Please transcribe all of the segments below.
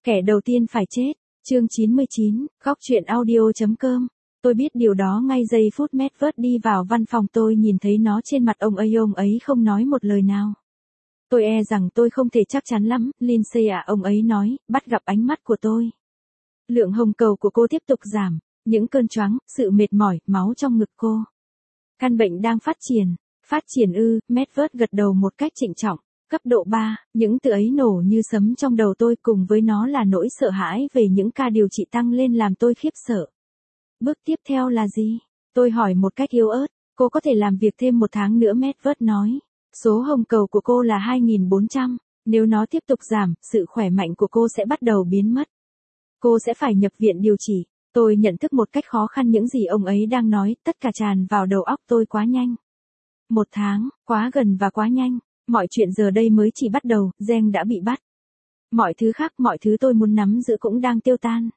Kẻ đầu tiên phải chết. Chương 99, góc truyện audio.com. Tôi biết điều đó ngay giây phút Medved đi vào văn phòng, tôi nhìn thấy nó trên mặt ông ấy không nói một lời nào. Tôi e rằng tôi không thể chắc chắn lắm, Lindsay ạ, ông ấy nói, bắt gặp ánh mắt của tôi. Lượng hồng cầu của cô tiếp tục giảm, những cơn choáng, sự mệt mỏi, máu trong ngực cô. Căn bệnh đang phát triển ư, Medved gật đầu một cách trịnh trọng. Cấp độ 3, những từ ấy nổ như sấm trong đầu tôi, cùng với nó là nỗi sợ hãi về những ca điều trị tăng lên làm tôi khiếp sợ. Bước tiếp theo là gì? Tôi hỏi một cách yếu ớt. Cô có thể làm việc thêm 1 tháng nữa, Medved nói. Số hồng cầu của cô là 2.400. Nếu nó tiếp tục giảm, sự khỏe mạnh của cô sẽ bắt đầu biến mất. Cô sẽ phải nhập viện điều trị. Tôi nhận thức một cách khó khăn những gì ông ấy đang nói, tất cả tràn vào đầu óc tôi quá nhanh. 1 tháng, quá gần và quá nhanh. Mọi chuyện giờ đây mới chỉ bắt đầu, Geng đã bị bắt. Mọi thứ khác, mọi thứ tôi muốn nắm giữ cũng đang tiêu tan.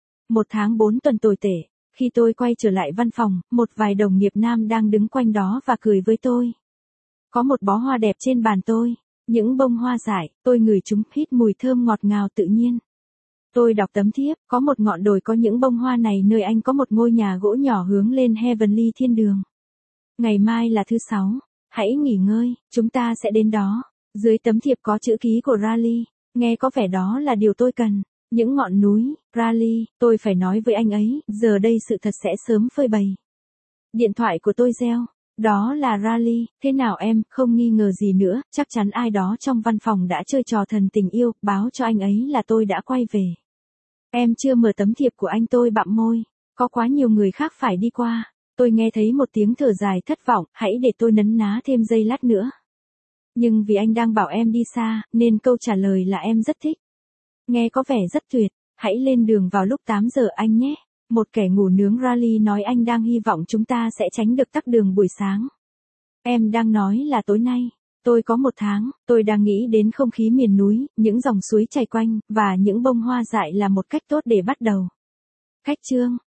1 tháng 4 tuần tồi tệ. Khi tôi quay trở lại văn phòng, một vài đồng nghiệp nam đang đứng quanh đó và cười với tôi. Có một bó hoa đẹp trên bàn tôi. Những bông hoa dại, tôi ngửi chúng, hít mùi thơm ngọt ngào tự nhiên. Tôi đọc tấm thiếp, có một ngọn đồi có những bông hoa này, nơi anh có một ngôi nhà gỗ nhỏ hướng lên Heavenly thiên đường. Ngày mai là thứ 6. Hãy nghỉ ngơi, chúng ta sẽ đến đó. Dưới tấm thiệp có chữ ký của Raleigh. Nghe có vẻ đó là điều tôi cần. Những ngọn núi, Raleigh, tôi phải nói với anh ấy, giờ đây sự thật sẽ sớm phơi bày. Điện thoại của tôi reo. Đó là Raleigh, thế nào em, không nghi ngờ gì nữa, chắc chắn ai đó trong văn phòng đã chơi trò thần tình yêu, báo cho anh ấy là tôi đã quay về. Em chưa mở tấm thiệp của anh, tôi bặm môi. Có quá nhiều người khác phải đi qua. Tôi nghe thấy một tiếng thở dài thất vọng, hãy để tôi nấn ná thêm giây lát nữa. Nhưng vì anh đang bảo em đi xa, nên câu trả lời là em rất thích. Nghe có vẻ rất tuyệt, hãy lên đường vào lúc 8 giờ anh nhé. Một kẻ ngủ nướng, Raleigh nói, anh đang hy vọng chúng ta sẽ tránh được tắc đường buổi sáng. Em đang nói là tối nay. Tôi có 1 tháng, tôi đang nghĩ đến không khí miền núi, những dòng suối chảy quanh, và những bông hoa dại là một cách tốt để bắt đầu. Cách chương.